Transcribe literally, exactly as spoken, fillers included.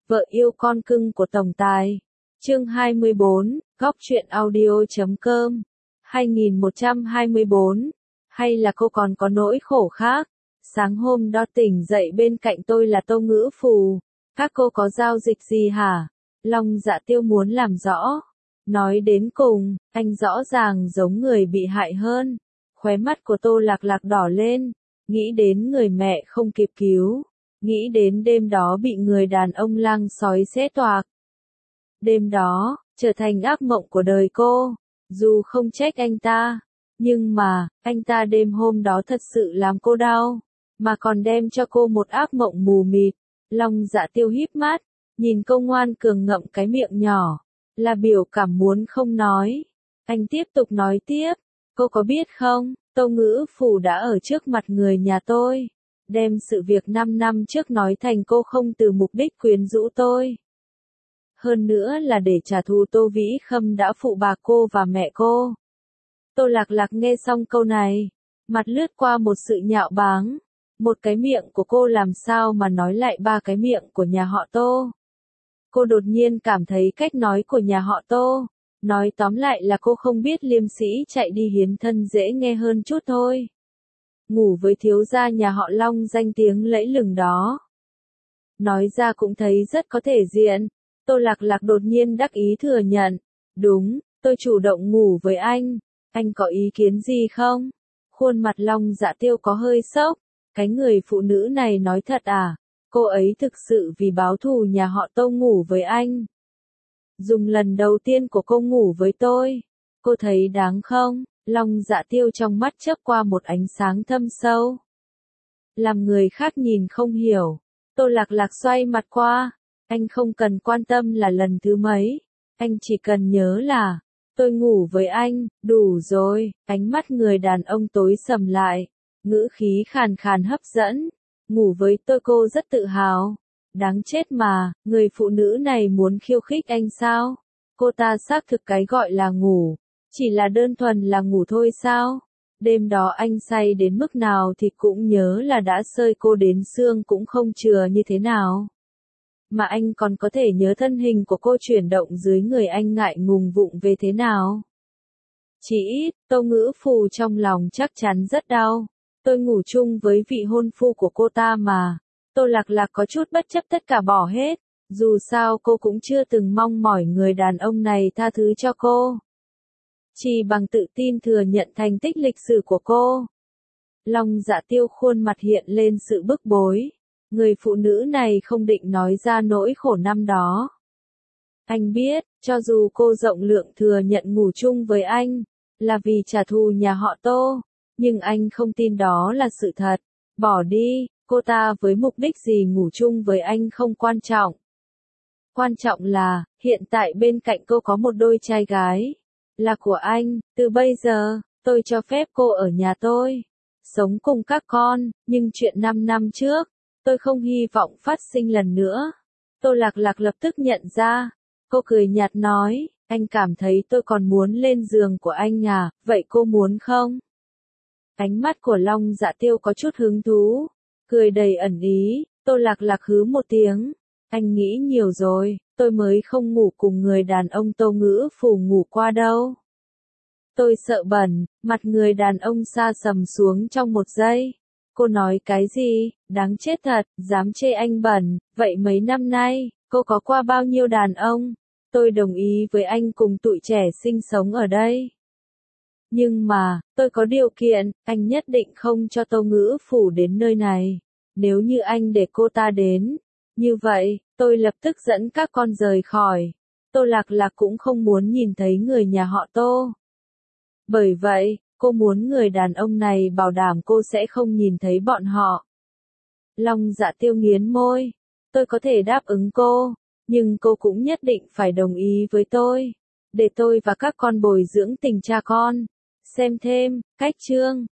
Vợ yêu con cưng của tổng tài. Chương hai mươi bốn, góc truyện audio.com. hai nghìn một trăm hai mươi bốn. Hay là cô còn có nỗi khổ khác? Sáng hôm đó tỉnh dậy bên cạnh tôi là Tô Ngữ Phù. Các cô có giao dịch gì hả? Long Dạ Tiêu muốn làm rõ. Nói đến cùng, anh rõ ràng giống người bị hại hơn. Khóe mắt của Tô Lạc Lạc đỏ lên, nghĩ đến người mẹ không kịp cứu, nghĩ đến đêm đó bị người đàn ông lang sói xé toạc. Đêm đó, trở thành ác mộng của đời cô, dù không trách anh ta, nhưng mà, anh ta đêm hôm đó thật sự làm cô đau, mà còn đem cho cô một ác mộng mù mịt. Long Dạ Tiêu híp mắt, nhìn cô ngoan cường ngậm cái miệng nhỏ, là biểu cảm muốn không nói. Anh tiếp tục nói tiếp, cô có biết không, Tô Ngữ Phù đã ở trước mặt người nhà tôi, đem sự việc năm năm trước nói thành cô không từ mục đích quyến rũ tôi. Hơn nữa là để trả thù Tô Vĩ Khâm đã phụ bạc cô và mẹ cô. Tô Lạc Lạc nghe xong câu này, mặt lướt qua một sự nhạo báng. Một cái miệng của cô làm sao mà nói lại ba cái miệng của nhà họ Tô. Cô đột nhiên cảm thấy cách nói của nhà họ Tô, nói tóm lại là cô không biết liêm sĩ chạy đi hiến thân dễ nghe hơn chút thôi. Ngủ với thiếu gia nhà họ Long danh tiếng lẫy lừng đó. Nói ra cũng thấy rất có thể diện. Tô Lạc Lạc đột nhiên đắc ý thừa nhận. Đúng, tôi chủ động ngủ với anh. Anh có ý kiến gì không? Khuôn mặt Long Dạ Tiêu có hơi sốc. Cái người phụ nữ này nói thật à? Cô ấy thực sự vì báo thù nhà họ Tô ngủ với anh. Dùng lần đầu tiên của cô ngủ với tôi. Cô thấy đáng không? Long Dạ Tiêu trong mắt chớp qua một ánh sáng thâm sâu. Làm người khác nhìn không hiểu. Tô Lạc Lạc xoay mặt qua. Anh không cần quan tâm là lần thứ mấy. Anh chỉ cần nhớ là, tôi ngủ với anh, đủ rồi. Ánh mắt người đàn ông tối sầm lại. Ngữ khí khàn khàn hấp dẫn. Ngủ với tôi cô rất tự hào. Đáng chết mà, người phụ nữ này muốn khiêu khích anh sao? Cô ta xác thực cái gọi là ngủ. Chỉ là đơn thuần là ngủ thôi sao? Đêm đó anh say đến mức nào thì cũng nhớ là đã sơi cô đến xương cũng không chừa như thế nào. Mà anh còn có thể nhớ thân hình của cô chuyển động dưới người anh ngại ngùng vụng về thế nào. Chỉ ít, Tô Ngữ Phù trong lòng chắc chắn rất đau. Tôi ngủ chung với vị hôn phu của cô ta mà. Tô Lạc Lạc có chút bất chấp tất cả bỏ hết. Dù sao cô cũng chưa từng mong mỏi người đàn ông này tha thứ cho cô. Chỉ bằng tự tin thừa nhận thành tích lịch sử của cô. Long Dạ Tiêu khuôn mặt hiện lên sự bức bối. Người phụ nữ này không định nói ra nỗi khổ năm đó. Anh biết, cho dù cô rộng lượng thừa nhận ngủ chung với anh, là vì trả thù nhà họ Tô, nhưng anh không tin đó là sự thật. Bỏ đi, cô ta với mục đích gì ngủ chung với anh không quan trọng. Quan trọng là, hiện tại bên cạnh cô có một đôi trai gái. Là của anh, từ bây giờ, tôi cho phép cô ở nhà tôi. Sống cùng các con, nhưng chuyện năm năm trước, tôi không hy vọng phát sinh lần nữa. Tô Lạc Lạc lập tức nhận ra. Cô cười nhạt nói, anh cảm thấy tôi còn muốn lên giường của anh à, vậy cô muốn không? Ánh mắt của Long Dạ Tiêu có chút hứng thú, cười đầy ẩn ý. Tô Lạc Lạc hứ một tiếng. Anh nghĩ nhiều rồi, tôi mới không ngủ cùng người đàn ông Tô Ngữ Phù ngủ qua đâu. Tôi sợ bẩn, mặt người đàn ông sa sầm xuống trong một giây. Cô nói cái gì, đáng chết thật, dám chê anh bẩn, vậy mấy năm nay, cô có qua bao nhiêu đàn ông? Tôi đồng ý với anh cùng tụi trẻ sinh sống ở đây. Nhưng mà, tôi có điều kiện, anh nhất định không cho Tô Ngữ Phù đến nơi này. Nếu như anh để cô ta đến, như vậy, tôi lập tức dẫn các con rời khỏi. Tô Lạc Lạc cũng không muốn nhìn thấy người nhà họ Tô. Bởi vậy, cô muốn người đàn ông này bảo đảm cô sẽ không nhìn thấy bọn họ. Long Dạ Tiêu nghiến môi. Tôi có thể đáp ứng cô, nhưng cô cũng nhất định phải đồng ý với tôi. Để tôi và các con bồi dưỡng tình cha con. Xem thêm, cách chương.